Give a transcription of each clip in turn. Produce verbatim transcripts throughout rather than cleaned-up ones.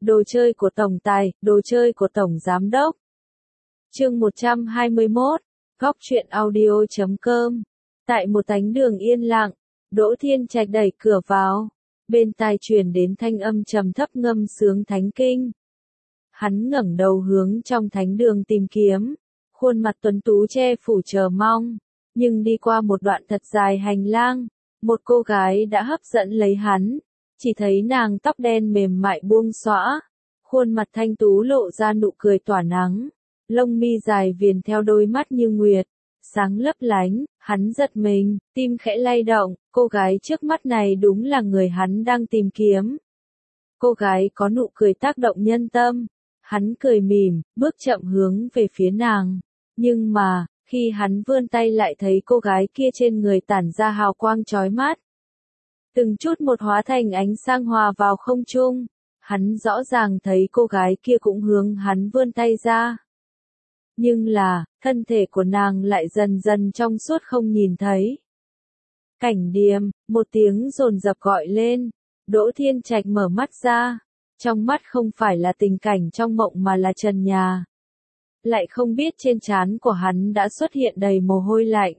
Đồ chơi của tổng tài, đồ chơi của tổng giám đốc. Chương một trăm hai mươi mốt, góc truyện audio chấm com. Tại một thánh đường yên lặng, Đỗ Thiên Trạch đẩy cửa vào, bên tai truyền đến thanh âm trầm thấp ngâm sướng thánh kinh. Hắn ngẩng đầu hướng trong thánh đường tìm kiếm, khuôn mặt tuấn tú che phủ chờ mong, nhưng đi qua một đoạn thật dài hành lang, một cô gái đã hấp dẫn lấy hắn. Chỉ thấy nàng tóc đen mềm mại buông xõa, khuôn mặt thanh tú lộ ra nụ cười tỏa nắng, lông mi dài viền theo đôi mắt như nguyệt, sáng lấp lánh, hắn giật mình, tim khẽ lay động, cô gái trước mắt này đúng là người hắn đang tìm kiếm. Cô gái có nụ cười tác động nhân tâm, hắn cười mỉm, bước chậm hướng về phía nàng, nhưng mà, khi hắn vươn tay lại thấy cô gái kia trên người tản ra hào quang chói mắt. Từng chút một hóa thành ánh sáng hòa vào không trung, hắn rõ ràng thấy cô gái kia cũng hướng hắn vươn tay ra. Nhưng là, thân thể của nàng lại dần dần trong suốt không nhìn thấy. Cảnh Điềm, một tiếng dồn dập gọi lên, Đỗ Thiên Trạch mở mắt ra, trong mắt không phải là tình cảnh trong mộng mà là trần nhà. Lại không biết trên trán của hắn đã xuất hiện đầy mồ hôi lạnh.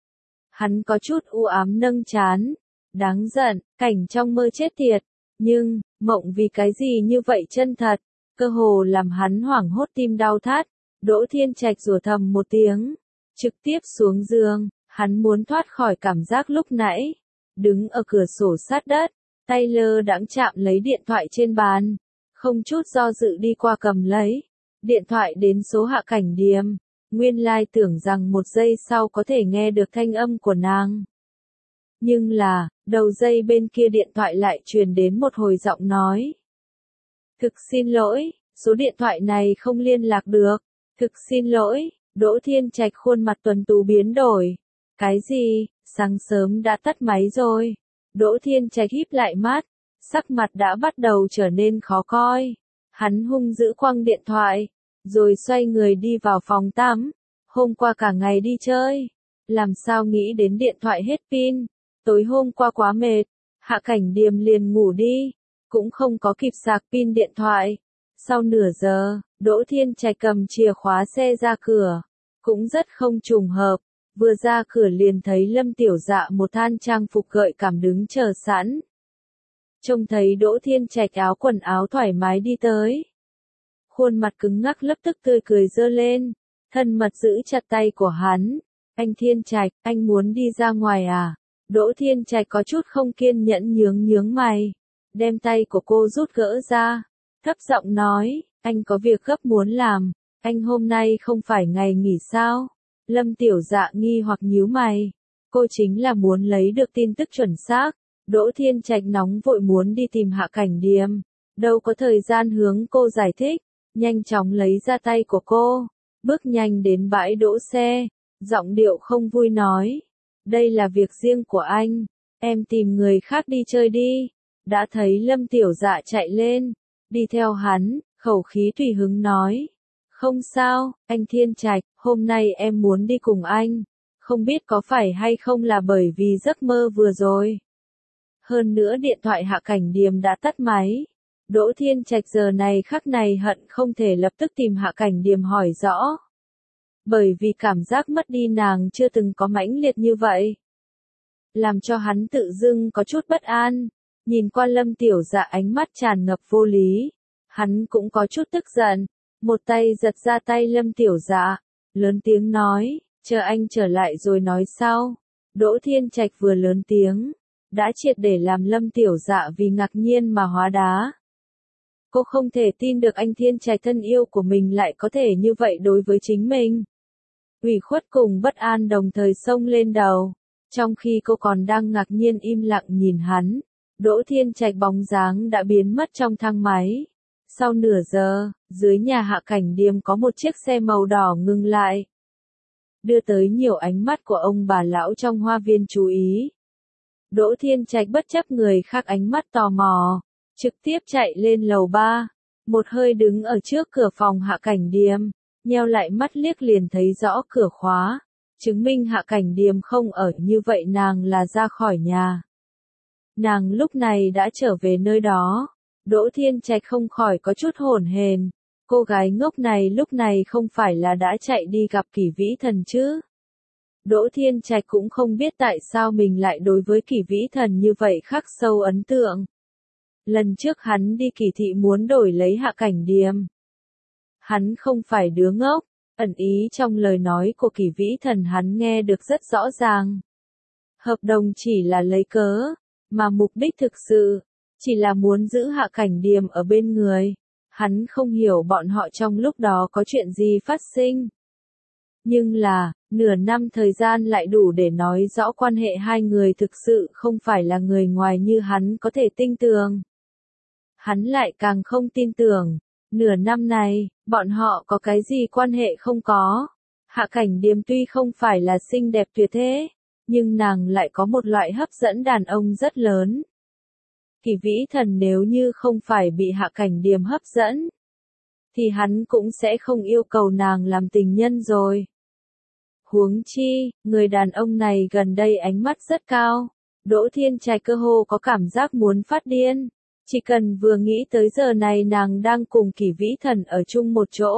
Hắn có chút u ám nâng trán. Đáng giận, cảnh trong mơ chết tiệt, nhưng, mộng vì cái gì như vậy chân thật, cơ hồ làm hắn hoảng hốt tim đau thắt. Đỗ Thiên Trạch rủa thầm một tiếng, trực tiếp xuống giường, hắn muốn thoát khỏi cảm giác lúc nãy, đứng ở cửa sổ sát đất, tay lơ đãng chạm lấy điện thoại trên bàn, không chút do dự đi qua cầm lấy, điện thoại đến số Hạ Cảnh Điềm, nguyên lai tưởng rằng một giây sau có thể nghe được thanh âm của nàng. Nhưng là, đầu dây bên kia điện thoại lại truyền đến một hồi giọng nói. Thực xin lỗi, số điện thoại này không liên lạc được. Thực xin lỗi, Đỗ Thiên Trạch khuôn mặt tuấn tú biến đổi. Cái gì, sáng sớm đã tắt máy rồi. Đỗ Thiên Trạch híp lại mắt, sắc mặt đã bắt đầu trở nên khó coi. Hắn hung dữ quăng điện thoại, rồi xoay người đi vào phòng tắm. Hôm qua cả ngày đi chơi, làm sao nghĩ đến điện thoại hết pin. Tối hôm qua quá mệt, Hạ Cảnh Điềm liền ngủ đi, cũng không có kịp sạc pin điện thoại. Sau nửa giờ, Đỗ Thiên Trạch cầm chìa khóa xe ra cửa, cũng rất không trùng hợp, vừa ra cửa liền thấy Lâm Tiểu Dạ một thân trang phục gợi cảm đứng chờ sẵn. Trông thấy Đỗ Thiên Trạch áo quần áo thoải mái đi tới. Khuôn mặt cứng ngắc lập tức tươi cười giơ lên, thân mật giữ chặt tay của hắn. Anh Thiên Trạch, anh muốn đi ra ngoài à? Đỗ Thiên Trạch có chút không kiên nhẫn nhướng nhướng mày, đem tay của cô rút gỡ ra, thấp giọng nói, anh có việc gấp muốn làm, anh hôm nay không phải ngày nghỉ sao? Lâm Tiểu Dạ nghi hoặc nhíu mày, cô chính là muốn lấy được tin tức chuẩn xác. Đỗ Thiên Trạch nóng vội muốn đi tìm Hạ Cảnh Điềm, đâu có thời gian hướng cô giải thích, nhanh chóng lấy ra tay của cô, bước nhanh đến bãi đỗ xe, giọng điệu không vui nói. Đây là việc riêng của anh, em tìm người khác đi chơi đi. Đã thấy Lâm Tiểu Dạ chạy lên, đi theo hắn, khẩu khí tùy hứng nói. Không sao, anh Thiên Trạch, hôm nay em muốn đi cùng anh, không biết có phải hay không là bởi vì giấc mơ vừa rồi. Hơn nữa điện thoại Hạ Cảnh Điềm đã tắt máy. Đỗ Thiên Trạch giờ này khắc này hận không thể lập tức tìm Hạ Cảnh Điềm hỏi rõ. Bởi vì cảm giác mất đi nàng chưa từng có mãnh liệt như vậy. Làm cho hắn tự dưng có chút bất an, nhìn qua Lâm Tiểu Dạ ánh mắt tràn ngập vô lý. Hắn cũng có chút tức giận, một tay giật ra tay Lâm Tiểu Dạ, lớn tiếng nói, chờ anh trở lại rồi nói sau. Đỗ Thiên Trạch vừa lớn tiếng, đã triệt để làm Lâm Tiểu Dạ vì ngạc nhiên mà hóa đá. Cô không thể tin được anh Thiên Trạch thân yêu của mình lại có thể như vậy đối với chính mình. Ủy khuất cùng bất an đồng thời xông lên đầu, trong khi cô còn đang ngạc nhiên im lặng nhìn hắn, Đỗ Thiên Trạch bóng dáng đã biến mất trong thang máy. Sau nửa giờ, dưới nhà Hạ Cảnh Điềm có một chiếc xe màu đỏ ngừng lại, đưa tới nhiều ánh mắt của ông bà lão trong hoa viên chú ý. Đỗ Thiên Trạch bất chấp người khác ánh mắt tò mò, trực tiếp chạy lên lầu ba, một hơi đứng ở trước cửa phòng Hạ Cảnh Điềm. Nheo lại mắt liếc liền thấy rõ cửa khóa, chứng minh Hạ Cảnh Điềm không ở, như vậy nàng là ra khỏi nhà. Nàng lúc này đã trở về nơi đó, Đỗ Thiên Trạch không khỏi có chút hổn hển, cô gái ngốc này lúc này không phải là đã chạy đi gặp Kỷ Vĩ Thần chứ? Đỗ Thiên Trạch cũng không biết tại sao mình lại đối với Kỷ Vĩ Thần như vậy khắc sâu ấn tượng. Lần trước hắn đi Kỳ thị muốn đổi lấy Hạ Cảnh Điềm. Hắn không phải đứa ngốc, ẩn ý trong lời nói của Kỷ Vĩ Thần hắn nghe được rất rõ ràng. Hợp đồng chỉ là lấy cớ, mà mục đích thực sự chỉ là muốn giữ Hạ Cảnh Điềm ở bên người. Hắn không hiểu bọn họ trong lúc đó có chuyện gì phát sinh. Nhưng là, nửa năm thời gian lại đủ để nói rõ quan hệ hai người thực sự không phải là người ngoài như hắn có thể tin tưởng. Hắn lại càng không tin tưởng, nửa năm này, bọn họ có cái gì quan hệ không có. Hạ Cảnh Điềm tuy không phải là xinh đẹp tuyệt thế, nhưng nàng lại có một loại hấp dẫn đàn ông rất lớn. Kỷ Vĩ Thần nếu như không phải bị Hạ Cảnh Điềm hấp dẫn, thì hắn cũng sẽ không yêu cầu nàng làm tình nhân rồi. Huống chi, người đàn ông này gần đây ánh mắt rất cao, Đỗ Thiên Trạch cơ hồ có cảm giác muốn phát điên. Chỉ cần vừa nghĩ tới giờ này nàng đang cùng Kỷ Vĩ Thần ở chung một chỗ.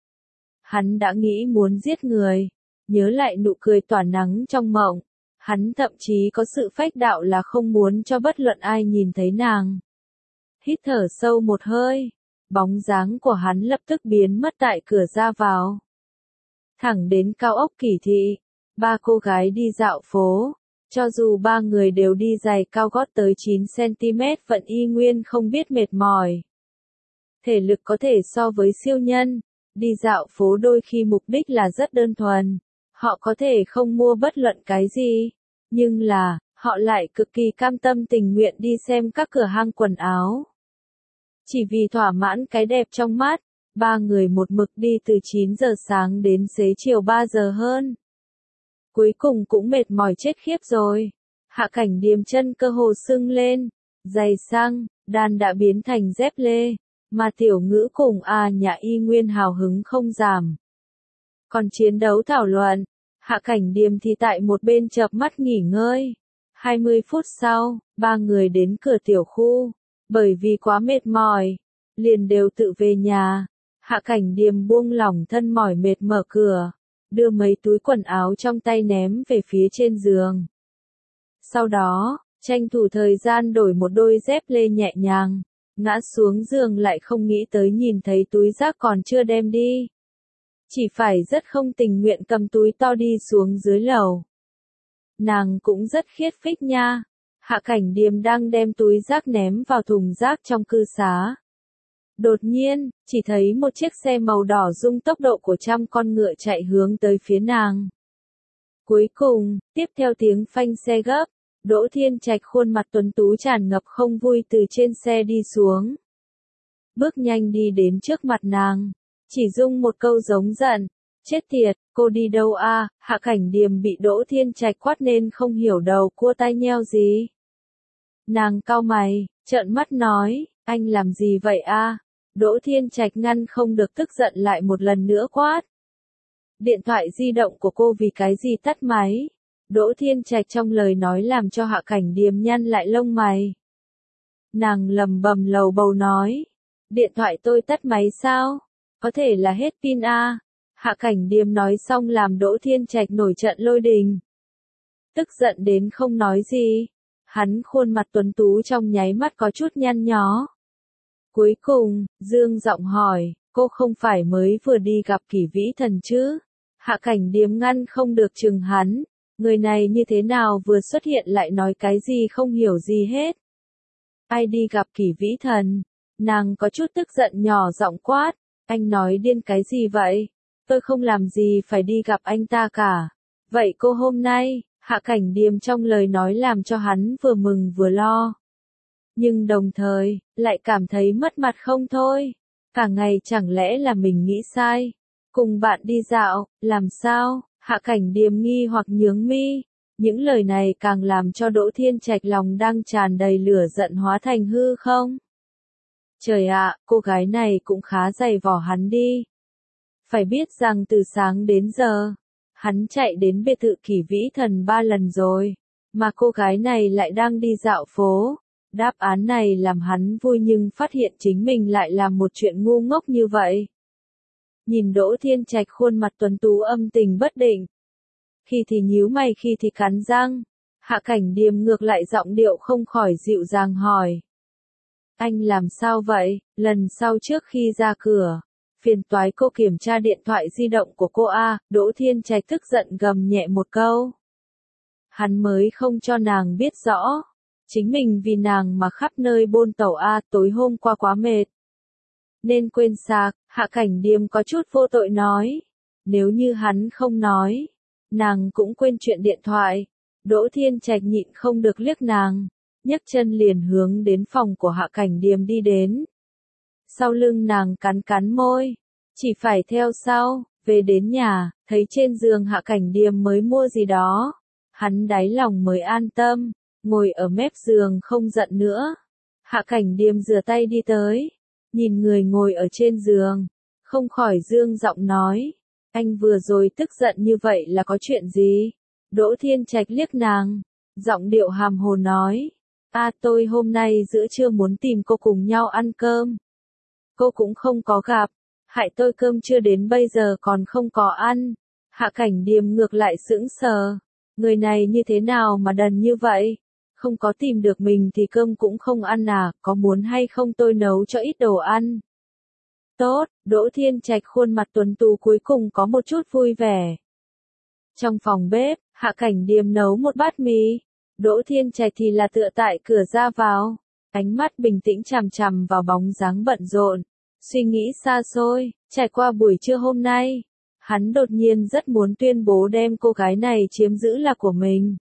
Hắn đã nghĩ muốn giết người, nhớ lại nụ cười tỏa nắng trong mộng. Hắn thậm chí có sự phách đạo là không muốn cho bất luận ai nhìn thấy nàng. Hít thở sâu một hơi, bóng dáng của hắn lập tức biến mất tại cửa ra vào. Thẳng đến cao ốc Kỳ thị, ba cô gái đi dạo phố. Cho dù ba người đều đi giày cao gót tới chín xăng-ti-mét vẫn y nguyên không biết mệt mỏi. Thể lực có thể so với siêu nhân, đi dạo phố đôi khi mục đích là rất đơn thuần. Họ có thể không mua bất luận cái gì, nhưng là, họ lại cực kỳ cam tâm tình nguyện đi xem các cửa hàng quần áo. Chỉ vì thỏa mãn cái đẹp trong mắt, ba người một mực đi từ chín giờ sáng đến xế chiều ba giờ hơn. Cuối cùng cũng mệt mỏi chết khiếp rồi. Hạ Cảnh Điềm chân cơ hồ sưng lên, giày xăng, đan đã biến thành dép lê, mà Tiểu Ngữ cùng A Nhã y nguyên hào hứng không giảm. Còn chiến đấu thảo luận, Hạ Cảnh Điềm thì tại một bên chợp mắt nghỉ ngơi. hai mươi phút sau, ba người đến cửa tiểu khu, bởi vì quá mệt mỏi, liền đều tự về nhà. Hạ Cảnh Điềm buông lỏng thân mỏi mệt mở cửa, đưa mấy túi quần áo trong tay ném về phía trên giường. Sau đó, tranh thủ thời gian đổi một đôi dép lê nhẹ nhàng, ngã xuống giường lại không nghĩ tới nhìn thấy túi rác còn chưa đem đi. Chỉ phải rất không tình nguyện cầm túi to đi xuống dưới lầu. Nàng cũng rất khiết phích nha. Hạ Cảnh Điềm đang đem túi rác ném vào thùng rác trong cư xá. Đột nhiên, chỉ thấy một chiếc xe màu đỏ rung tốc độ của trăm con ngựa chạy hướng tới phía nàng. Cuối cùng, tiếp theo tiếng phanh xe gấp, Đỗ Thiên Trạch khuôn mặt tuấn tú tràn ngập không vui từ trên xe đi xuống. Bước nhanh đi đến trước mặt nàng, chỉ dung một câu giống giận, chết tiệt, cô đi đâu a? Hạ Cảnh Điềm bị Đỗ Thiên Trạch quát nên không hiểu đầu cua tai nheo gì. Nàng cau mày, trợn mắt nói, anh làm gì vậy a? Đỗ Thiên Trạch ngăn không được tức giận lại một lần nữa quát. Điện thoại di động của cô vì cái gì tắt máy? Đỗ Thiên Trạch trong lời nói làm cho Hạ Cảnh Điềm nhăn lại lông mày. Nàng lầm bầm lầu bầu nói, điện thoại tôi tắt máy sao? Có thể là hết pin a. Hạ Cảnh Điềm nói xong làm Đỗ Thiên Trạch nổi trận lôi đình. Tức giận đến không nói gì. Hắn khuôn mặt tuấn tú trong nháy mắt có chút nhăn nhó. Cuối cùng, dương giọng hỏi, cô không phải mới vừa đi gặp Kỷ Vĩ Thần chứ? Hạ Cảnh Điềm ngăn không được chừng hắn. Người này như thế nào vừa xuất hiện lại nói cái gì không hiểu gì hết. Ai đi gặp Kỷ Vĩ Thần? Nàng có chút tức giận nhỏ giọng quát. Anh nói điên cái gì vậy? Tôi không làm gì phải đi gặp anh ta cả. Vậy cô hôm nay, Hạ Cảnh Điềm trong lời nói làm cho hắn vừa mừng vừa lo. Nhưng đồng thời, lại cảm thấy mất mặt không thôi. Cả ngày chẳng lẽ là mình nghĩ sai. Cùng bạn đi dạo, làm sao? Hạ Cảnh Điềm nghi hoặc nhướng mi. Những lời này càng làm cho Đỗ Thiên Trạch lòng đang tràn đầy lửa giận hóa thành hư không? Trời ạ, cô gái này cũng khá dày vò hắn đi. Phải biết rằng từ sáng đến giờ, hắn chạy đến biệt thự Kỷ Vĩ Thần ba lần rồi, mà cô gái này lại đang đi dạo phố. Đáp án này làm hắn vui nhưng phát hiện chính mình lại làm một chuyện ngu ngốc như vậy. Nhìn Đỗ Thiên Trạch khuôn mặt tuấn tú âm tình bất định. Khi thì nhíu mày khi thì cắn răng. Hạ Cảnh Điềm ngược lại giọng điệu không khỏi dịu dàng hỏi. Anh làm sao vậy? Lần sau trước khi ra cửa, phiền toái cô kiểm tra điện thoại di động của cô a. Đỗ Thiên Trạch tức giận gầm nhẹ một câu. Hắn mới không cho nàng biết rõ. Chính mình vì nàng mà khắp nơi bôn tẩu a. Tối hôm qua quá mệt. Nên quên sạc. Hạ Cảnh Điềm có chút vô tội nói. Nếu như hắn không nói, nàng cũng quên chuyện điện thoại. Đỗ Thiên Trạch nhịn không được liếc nàng, nhấc chân liền hướng đến phòng của Hạ Cảnh Điềm đi đến. Sau lưng nàng cắn cắn môi, chỉ phải theo sau, về đến nhà, thấy trên giường Hạ Cảnh Điềm mới mua gì đó. Hắn đáy lòng mới an tâm, ngồi ở mép giường không giận nữa. Hạ Cảnh Điềm rửa tay đi tới, nhìn người ngồi ở trên giường, không khỏi dương giọng nói. Anh vừa rồi tức giận như vậy là có chuyện gì? Đỗ Thiên Trạch liếc nàng, giọng điệu hàm hồ nói. A tôi hôm nay giữa trưa muốn tìm cô cùng nhau ăn cơm. Cô cũng không có gặp, hại tôi cơm chưa đến bây giờ còn không có ăn. Hạ Cảnh Điềm ngược lại sững sờ. Người này như thế nào mà đần như vậy? Không có tìm được mình thì cơm cũng không ăn à, có muốn hay không tôi nấu cho ít đồ ăn? Tốt, Đỗ Thiên Trạch khuôn mặt tuấn tú cuối cùng có một chút vui vẻ. Trong phòng bếp, Hạ Cảnh Điềm nấu một bát mì. Đỗ Thiên Trạch thì là tựa tại cửa ra vào, ánh mắt bình tĩnh chằm chằm vào bóng dáng bận rộn, suy nghĩ xa xôi. Trải qua buổi trưa hôm nay, hắn đột nhiên rất muốn tuyên bố đem cô gái này chiếm giữ là của mình.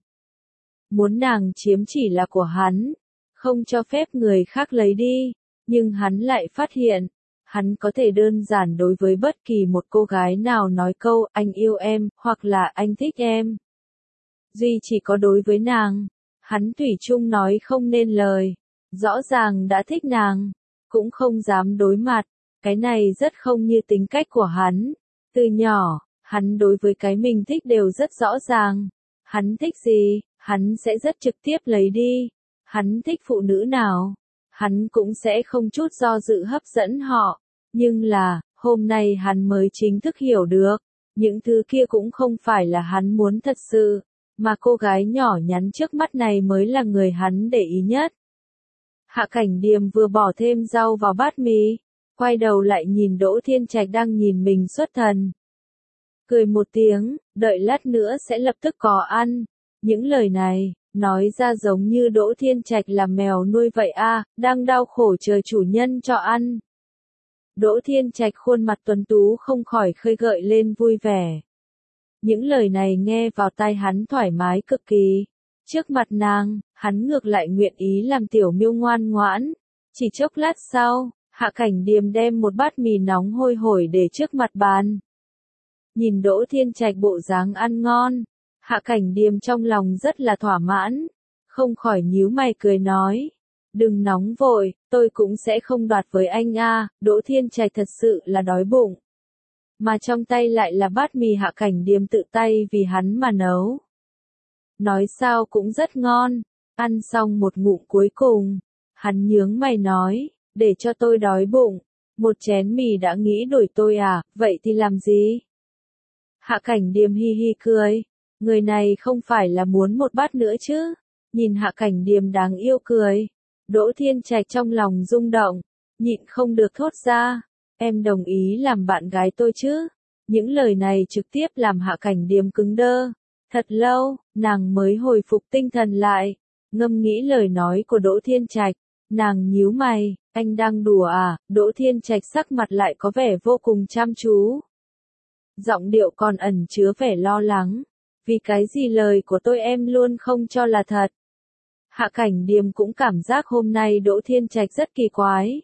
Muốn nàng chiếm chỉ là của hắn, không cho phép người khác lấy đi. Nhưng hắn lại phát hiện, hắn có thể đơn giản đối với bất kỳ một cô gái nào nói câu anh yêu em, hoặc là anh thích em. Duy chỉ có đối với nàng, hắn thủy chung nói không nên lời. Rõ ràng đã thích nàng, cũng không dám đối mặt. Cái này rất không như tính cách của hắn. Từ nhỏ, hắn đối với cái mình thích đều rất rõ ràng. Hắn thích gì, hắn sẽ rất trực tiếp lấy đi. Hắn thích phụ nữ nào, hắn cũng sẽ không chút do dự hấp dẫn họ. Nhưng là, hôm nay hắn mới chính thức hiểu được, những thứ kia cũng không phải là hắn muốn thật sự, mà cô gái nhỏ nhắn trước mắt này mới là người hắn để ý nhất. Hạ Cảnh Điềm vừa bỏ thêm rau vào bát mì, quay đầu lại nhìn Đỗ Thiên Trạch đang nhìn mình xuất thần. Cười một tiếng, đợi lát nữa sẽ lập tức có ăn. Những lời này, nói ra giống như Đỗ Thiên Trạch là mèo nuôi vậy a, đang đau khổ chờ chủ nhân cho ăn. Đỗ Thiên Trạch khuôn mặt tuấn tú không khỏi khơi gợi lên vui vẻ. Những lời này nghe vào tai hắn thoải mái cực kỳ. Trước mặt nàng, hắn ngược lại nguyện ý làm tiểu miêu ngoan ngoãn. Chỉ chốc lát sau, Hạ Cảnh Điềm đem một bát mì nóng hôi hổi để trước mặt bàn. Nhìn Đỗ Thiên Trạch bộ dáng ăn ngon, Hạ Cảnh Điềm trong lòng rất là thỏa mãn, không khỏi nhíu mày cười nói. Đừng nóng vội, tôi cũng sẽ không đoạt với anh a. Đỗ Thiên Trạch thật sự là đói bụng. Mà trong tay lại là bát mì Hạ Cảnh Điềm tự tay vì hắn mà nấu. Nói sao cũng rất ngon. Ăn xong một ngụm cuối cùng, hắn nhướng mày nói, để cho tôi đói bụng. Một chén mì đã nghĩ đổi tôi à, vậy thì làm gì? Hạ Cảnh Điềm hi hi cười. Người này không phải là muốn một bát nữa chứ? Nhìn Hạ Cảnh Điềm đáng yêu cười. Đỗ Thiên Trạch trong lòng rung động, nhịn không được thốt ra, em đồng ý làm bạn gái tôi chứ? Những lời này trực tiếp làm Hạ Cảnh Điềm cứng đơ. Thật lâu, nàng mới hồi phục tinh thần lại, ngâm nghĩ lời nói của Đỗ Thiên Trạch. Nàng nhíu mày, anh đang đùa à? Đỗ Thiên Trạch sắc mặt lại có vẻ vô cùng chăm chú. Giọng điệu còn ẩn chứa vẻ lo lắng. Vì cái gì lời của tôi em luôn không cho là thật? Hạ Cảnh Điềm cũng cảm giác hôm nay Đỗ Thiên Trạch rất kỳ quái.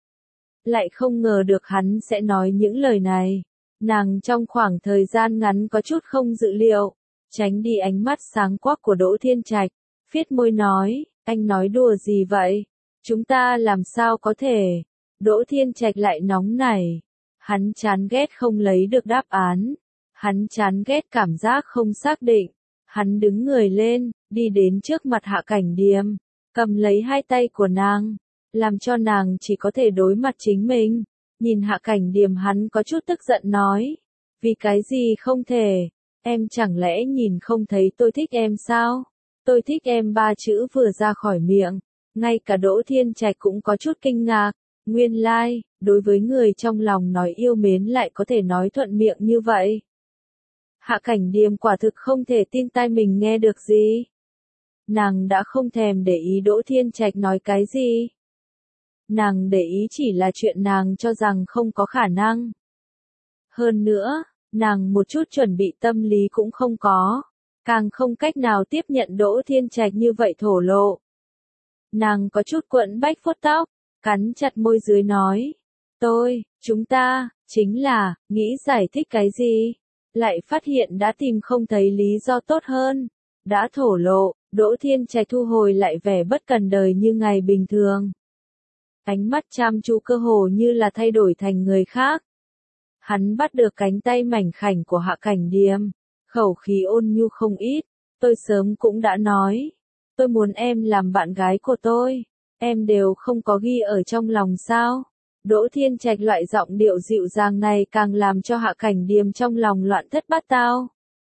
Lại không ngờ được hắn sẽ nói những lời này. Nàng trong khoảng thời gian ngắn có chút không dự liệu, tránh đi ánh mắt sáng quắc của Đỗ Thiên Trạch, phiết môi nói, anh nói đùa gì vậy? Chúng ta làm sao có thể? Đỗ Thiên Trạch lại nóng nảy. Hắn chán ghét không lấy được đáp án. Hắn chán ghét cảm giác không xác định. Hắn đứng người lên, đi đến trước mặt Hạ Cảnh Điềm, cầm lấy hai tay của nàng, làm cho nàng chỉ có thể đối mặt chính mình. Nhìn Hạ Cảnh Điềm, hắn có chút tức giận nói, vì cái gì không thể, em chẳng lẽ nhìn không thấy tôi thích em sao? Tôi thích em ba chữ vừa ra khỏi miệng, ngay cả Đỗ Thiên Trạch cũng có chút kinh ngạc, nguyên lai, like, đối với người trong lòng nói yêu mến lại có thể nói thuận miệng như vậy. Hạ Cảnh Điềm quả thực không thể tin tai mình nghe được gì. Nàng đã không thèm để ý Đỗ Thiên Trạch nói cái gì. Nàng để ý chỉ là chuyện nàng cho rằng không có khả năng. Hơn nữa, nàng một chút chuẩn bị tâm lý cũng không có, càng không cách nào tiếp nhận Đỗ Thiên Trạch như vậy thổ lộ. Nàng có chút quẫn bách vuốt tóc, cắn chặt môi dưới nói, tôi, chúng ta, chính là, nghĩ giải thích cái gì, lại phát hiện đã tìm không thấy lý do tốt hơn, đã thổ lộ, Đỗ Thiên Trạch thu hồi lại vẻ bất cần đời như ngày bình thường. Ánh mắt chăm chú cơ hồ như là thay đổi thành người khác. Hắn bắt được cánh tay mảnh khảnh của Hạ Cảnh Điềm, khẩu khí ôn nhu không ít, tôi sớm cũng đã nói, tôi muốn em làm bạn gái của tôi, em đều không có ghi ở trong lòng sao? Đỗ Thiên Trạch loại giọng điệu dịu dàng này càng làm cho Hạ Cảnh Điềm trong lòng loạn thất bát tao.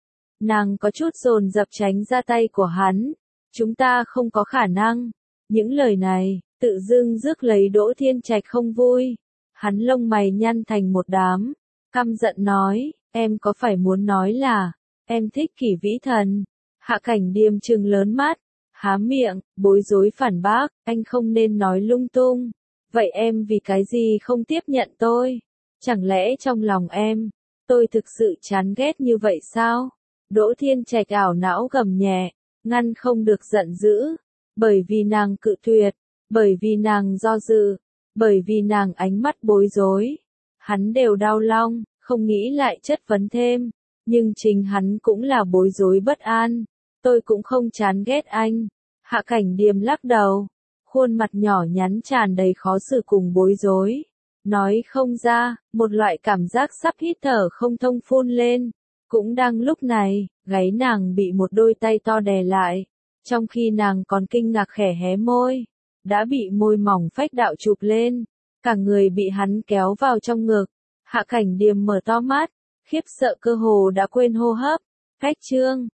Nàng có chút dồn dập tránh ra tay của hắn, chúng ta không có khả năng. Những lời này, tự dưng rước lấy Đỗ Thiên Trạch không vui. Hắn lông mày nhăn thành một đám, căm giận nói, em có phải muốn nói là, em thích Kỷ Vĩ Thần? Hạ Cảnh Điềm trừng lớn mắt, há miệng, bối rối phản bác, anh không nên nói lung tung. Vậy em vì cái gì không tiếp nhận tôi? Chẳng lẽ trong lòng em, tôi thực sự chán ghét như vậy sao? Đỗ Thiên Trạch ảo não gầm nhẹ, ngăn không được giận dữ, bởi vì nàng cự tuyệt, bởi vì nàng do dự, bởi vì nàng ánh mắt bối rối. Hắn đều đau lòng, không nghĩ lại chất vấn thêm, nhưng chính hắn cũng là bối rối bất an. Tôi cũng không chán ghét anh. Hạ Cảnh Điềm lắc đầu, khuôn mặt nhỏ nhắn tràn đầy khó xử cùng bối rối. Nói không ra, một loại cảm giác sắp hít thở không thông phun lên. Cũng đang lúc này, gáy nàng bị một đôi tay to đè lại. Trong khi nàng còn kinh ngạc khẽ hé môi, đã bị môi mỏng phách đạo chụp lên. Cả người bị hắn kéo vào trong ngực. Hạ Cảnh Điềm mở to mắt, khiếp sợ cơ hồ đã quên hô hấp. Cách chương